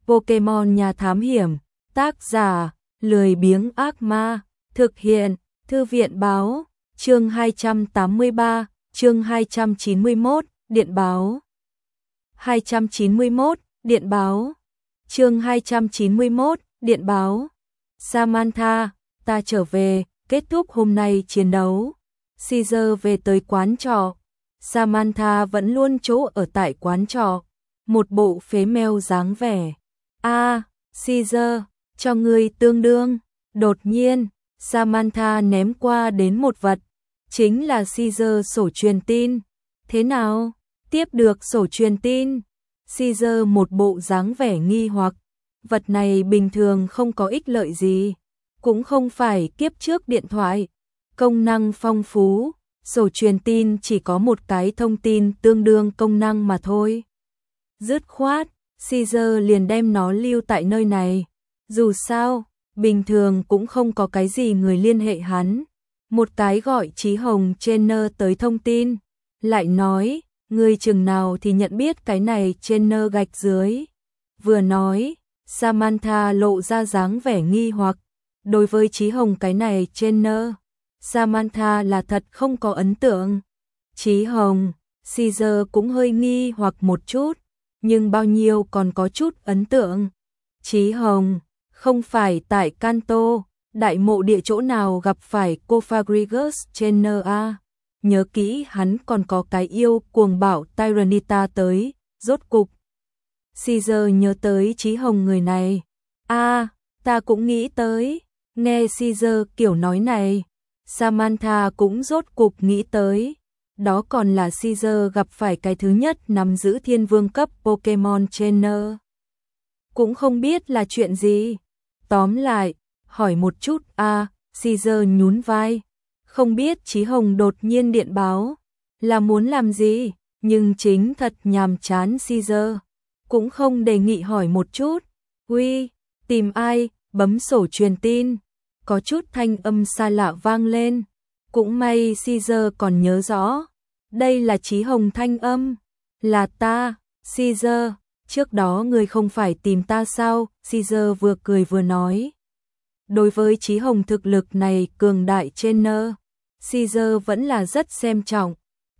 Pokemon nhà thám hiểm, tác giả, lười biếng ác ma, thực hiện, thư viện báo, chương 283, chương 291, điện báo. 291, điện báo. Chương 291, điện báo. Samantha, ta trở về, kết thúc hôm nay chiến đấu. Caesar về tới quán trọ. Samantha vẫn luôn chỗ ở tại quán trọ, một bộ phế meo dáng vẻ. Caesar, cho ngươi tương đương. Đột nhiên, Samantha ném qua đến một vật, chính là Caesar sổ truyền tin. Thế nào? Tiếp được sổ truyền tin. Caesar một bộ dáng vẻ nghi hoặc, vật này bình thường không có ích lợi gì, cũng không phải kiếp trước điện thoại, công năng phong phú, sổ truyền tin chỉ có một cái thông tin tương đương công năng mà thôi. Dứt khoát, Caesar liền đem nó lưu tại nơi này, dù sao, bình thường cũng không có cái gì người liên hệ hắn. Một cái gọi Chí Hồng Trainer tới thông tin, lại nói, ngươi chừng nào thì nhận biết cái này Trainer gạch dưới. Vừa nói, Samantha lộ ra dáng vẻ nghi hoặc, đối với Chí Hồng cái này Trainer, Samantha là thật không có ấn tượng. Chí Hồng, Caesar cũng hơi nghi hoặc một chút, nhưng bao nhiêu còn có chút ấn tượng. Chí Hồng, không phải tại Kanto, đại mộ địa chỗ nào gặp phải cô Fagrigus Trainer a? Nhớ kỹ hắn còn có cái yêu cuồng bạo Tyrannita tới, rốt cục. Caesar nhớ tới Chí Hồng người này. Ta cũng nghĩ tới. Nghe Caesar kiểu nói này, Samantha cũng rốt cục nghĩ tới. Đó còn là Caesar gặp phải cái thứ nhất nắm giữ thiên vương cấp Pokemon Trainer. Cũng không biết là chuyện gì. Tóm lại, hỏi một chút Caesar nhún vai. Không biết Chí Hồng đột nhiên điện báo là muốn làm gì, nhưng chính thật nhàm chán Caesar. Cũng không đề nghị hỏi một chút. Uy, tìm ai, bấm sổ truyền tin. Có chút thanh âm xa lạ vang lên. Cũng may Caesar còn nhớ rõ. Đây là Chí Hồng thanh âm. Là ta, Caesar. Trước đó người không phải tìm ta sao? Caesar vừa cười vừa nói. Đối với Chí Hồng thực lực này cường đại trainer, Caesar vẫn là rất xem trọng.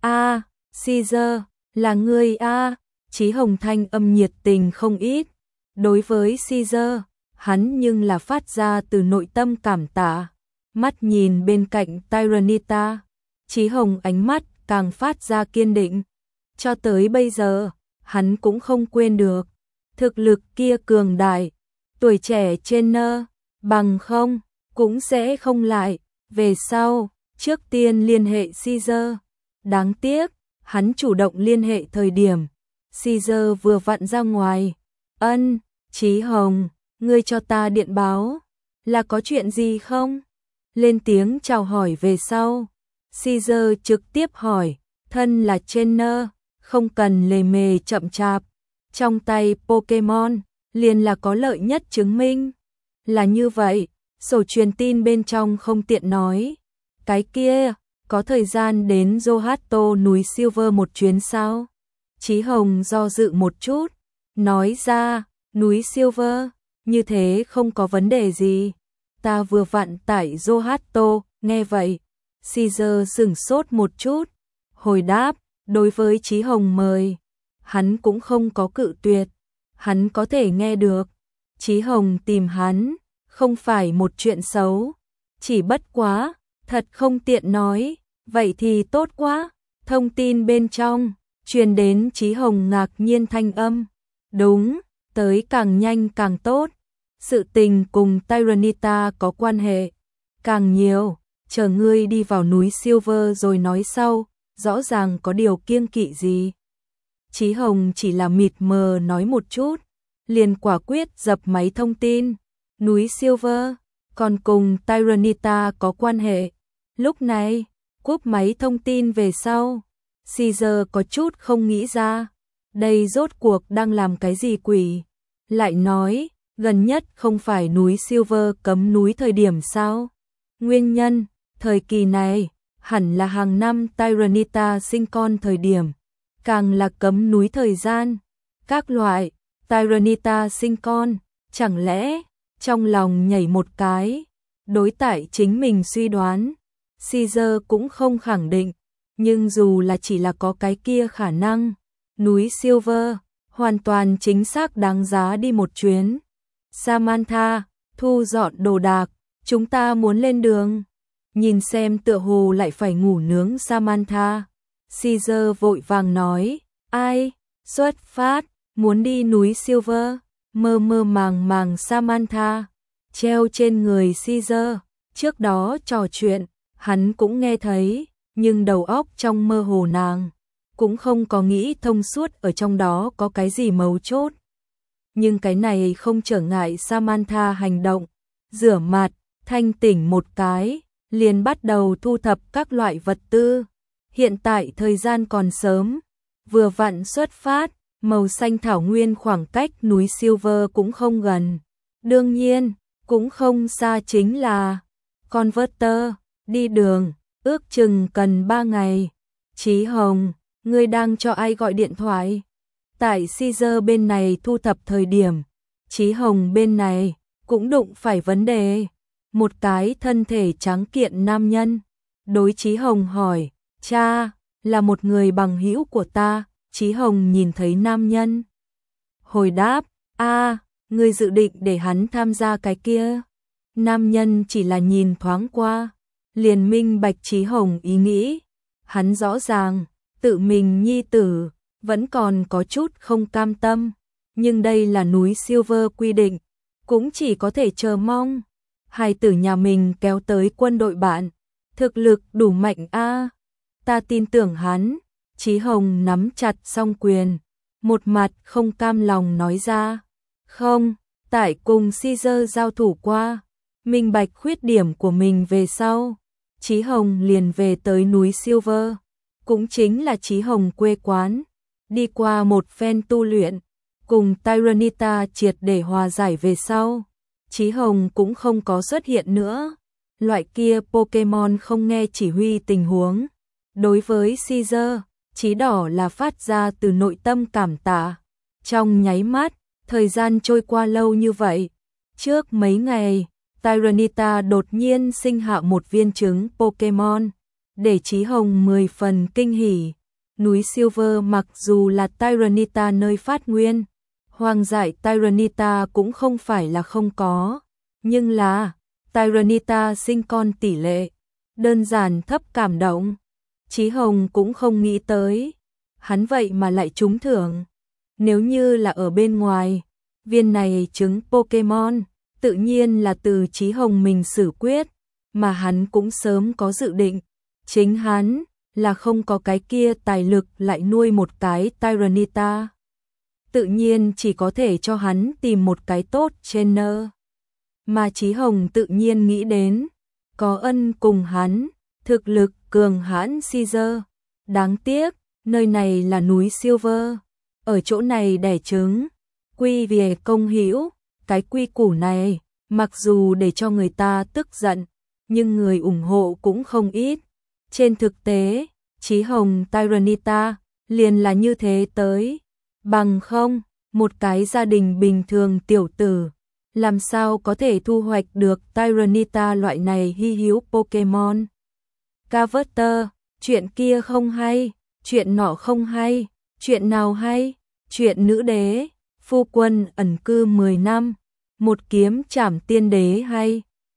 Caesar, là người Chí Hồng thanh âm nhiệt tình không ít. Đối với Caesar, hắn nhưng là phát ra từ nội tâm cảm tạ. Mắt nhìn bên cạnh Tyrannita, Chí Hồng ánh mắt càng phát ra kiên định. Cho tới bây giờ, hắn cũng không quên được thực lực kia cường đại, tuổi trẻ trainer, bằng không cũng sẽ không lại. Về sau, trước tiên liên hệ Caesar. Đáng tiếc, hắn chủ động liên hệ thời điểm Caesar vừa vặn ra ngoài. Chí Hồng, ngươi cho ta điện báo, là có chuyện gì không? Lên tiếng chào hỏi về sau, Caesar trực tiếp hỏi, thân là trainer, không cần lề mề chậm chạp, trong tay Pokemon liền là có lợi nhất chứng minh. Là như vậy, sổ truyền tin bên trong không tiện nói. Cái kia, có thời gian đến Johto núi Silver một chuyến sao? Chí Hồng do dự một chút, nói ra, núi Silver, như thế không có vấn đề gì. Ta vừa vặn tại Johto. Nghe vậy, Caesar sửng sốt một chút, hồi đáp, đối với Chí Hồng mời, hắn cũng không có cự tuyệt. Hắn có thể nghe được Chí Hồng tìm hắn không phải một chuyện xấu, chỉ bất quá thật không tiện nói. Vậy thì tốt quá. Thông tin bên trong truyền đến Chí Hồng ngạc nhiên thanh âm. Đúng, tới càng nhanh càng tốt. Sự tình cùng Tyrannita có quan hệ càng nhiều, chờ ngươi đi vào núi Silver rồi nói sau, rõ ràng có điều kiêng kỵ gì. Chí Hồng chỉ là mịt mờ nói một chút, liền quả quyết dập máy thông tin. Núi Silver còn cùng Tyrannita có quan hệ. Lúc này, cúp máy thông tin về sau, Caesar có chút không nghĩ ra, đây rốt cuộc đang làm cái gì quỷ. Lại nói, gần nhất không phải núi Silver cấm núi thời điểm sao? Nguyên nhân, thời kỳ này, hẳn là hàng năm Tyrannita sinh con thời điểm, càng là cấm núi thời gian. Các loại, Tyranitar sinh con, chẳng lẽ, trong lòng nhảy một cái, đối tại chính mình suy đoán, Caesar cũng không khẳng định, nhưng dù là chỉ là có cái kia khả năng, núi Silver, hoàn toàn chính xác đáng giá đi một chuyến. Samantha, thu dọn đồ đạc, chúng ta muốn lên đường. Nhìn xem tựa hồ lại phải ngủ nướng Samantha, Caesar vội vàng nói, ai, xuất phát, muốn đi núi Silver, mơ mơ màng màng Samantha, treo trên người Caesar, trước đó trò chuyện, hắn cũng nghe thấy, nhưng đầu óc trong mơ hồ nàng, cũng không có nghĩ thông suốt ở trong đó có cái gì mấu chốt. Nhưng cái này không trở ngại Samantha hành động, rửa mặt, thanh tỉnh một cái, liền bắt đầu thu thập các loại vật tư. Hiện tại thời gian còn sớm, vừa vặn xuất phát, màu xanh thảo nguyên khoảng cách núi Silver cũng không gần. Đương nhiên, cũng không xa chính là Converter, đi đường, ước chừng cần 3 ngày. Chí Hồng, ngươi đang cho ai gọi điện thoại? Tại Caesar bên này thu thập thời điểm, Chí Hồng bên này cũng đụng phải vấn đề. Một cái thân thể trắng kiện nam nhân, đối Chí Hồng hỏi, cha, là một người bằng hữu của ta. Chí Hồng nhìn thấy nam nhân, hồi đáp, ngươi dự định để hắn tham gia cái kia. Nam nhân chỉ là nhìn thoáng qua, liền minh bạch Chí Hồng ý nghĩ. Hắn rõ ràng, tự mình nhi tử, vẫn còn có chút không cam tâm. Nhưng đây là núi Silver quy định, cũng chỉ có thể chờ mong. Hài tử nhà mình kéo tới quân đội bạn, thực lực đủ mạnh a, ta tin tưởng hắn. Chí Hồng nắm chặt song quyền, một mặt không cam lòng nói ra, không, tại cùng Caesar giao thủ qua, minh bạch khuyết điểm của mình về sau, Chí Hồng liền về tới núi Silver, cũng chính là Chí Hồng quê quán, đi qua một phen tu luyện, cùng Tyranitar triệt để hòa giải về sau, Chí Hồng cũng không có xuất hiện nữa. Loại kia Pokemon không nghe chỉ huy tình huống, đối với Caesar, Chí Đỏ là phát ra từ nội tâm cảm tạ. Trong nháy mắt, thời gian trôi qua lâu như vậy. Trước mấy ngày, Tyranitar đột nhiên sinh hạ một viên trứng Pokemon, để Chí Hồng 10 phần kinh hỉ. Núi Silver mặc dù là Tyranitar nơi phát nguyên, hoang dại Tyranitar cũng không phải là không có, nhưng là Tyranitar sinh con tỷ lệ đơn giản thấp cảm động. Chí Hồng cũng không nghĩ tới, hắn vậy mà lại trúng thưởng. Nếu như là ở bên ngoài, viên này trứng Pokemon, tự nhiên là từ Chí Hồng mình xử quyết, mà hắn cũng sớm có dự định. Chính hắn là không có cái kia tài lực lại nuôi một cái Tyranitar. Tự nhiên chỉ có thể cho hắn tìm một cái tốt trainer. Mà Chí Hồng tự nhiên nghĩ đến, có ân cùng hắn, thực lực cường hãn Caesar. Đáng tiếc, nơi này là núi Silver, ở chỗ này đẻ trứng, quy về công hữu, cái quy củ này, mặc dù để cho người ta tức giận, nhưng người ủng hộ cũng không ít. Trên thực tế, Chí Hồng Tyranitar liền là như thế tới, bằng không, một cái gia đình bình thường tiểu tử, làm sao có thể thu hoạch được Tyranitar loại này hy hữu Pokemon. Carver, chuyện kia không hay, chuyện nọ không hay, chuyện nào hay, chuyện nữ đế, phu quân ẩn cư 10 năm, một kiếm trảm tiên đế hay.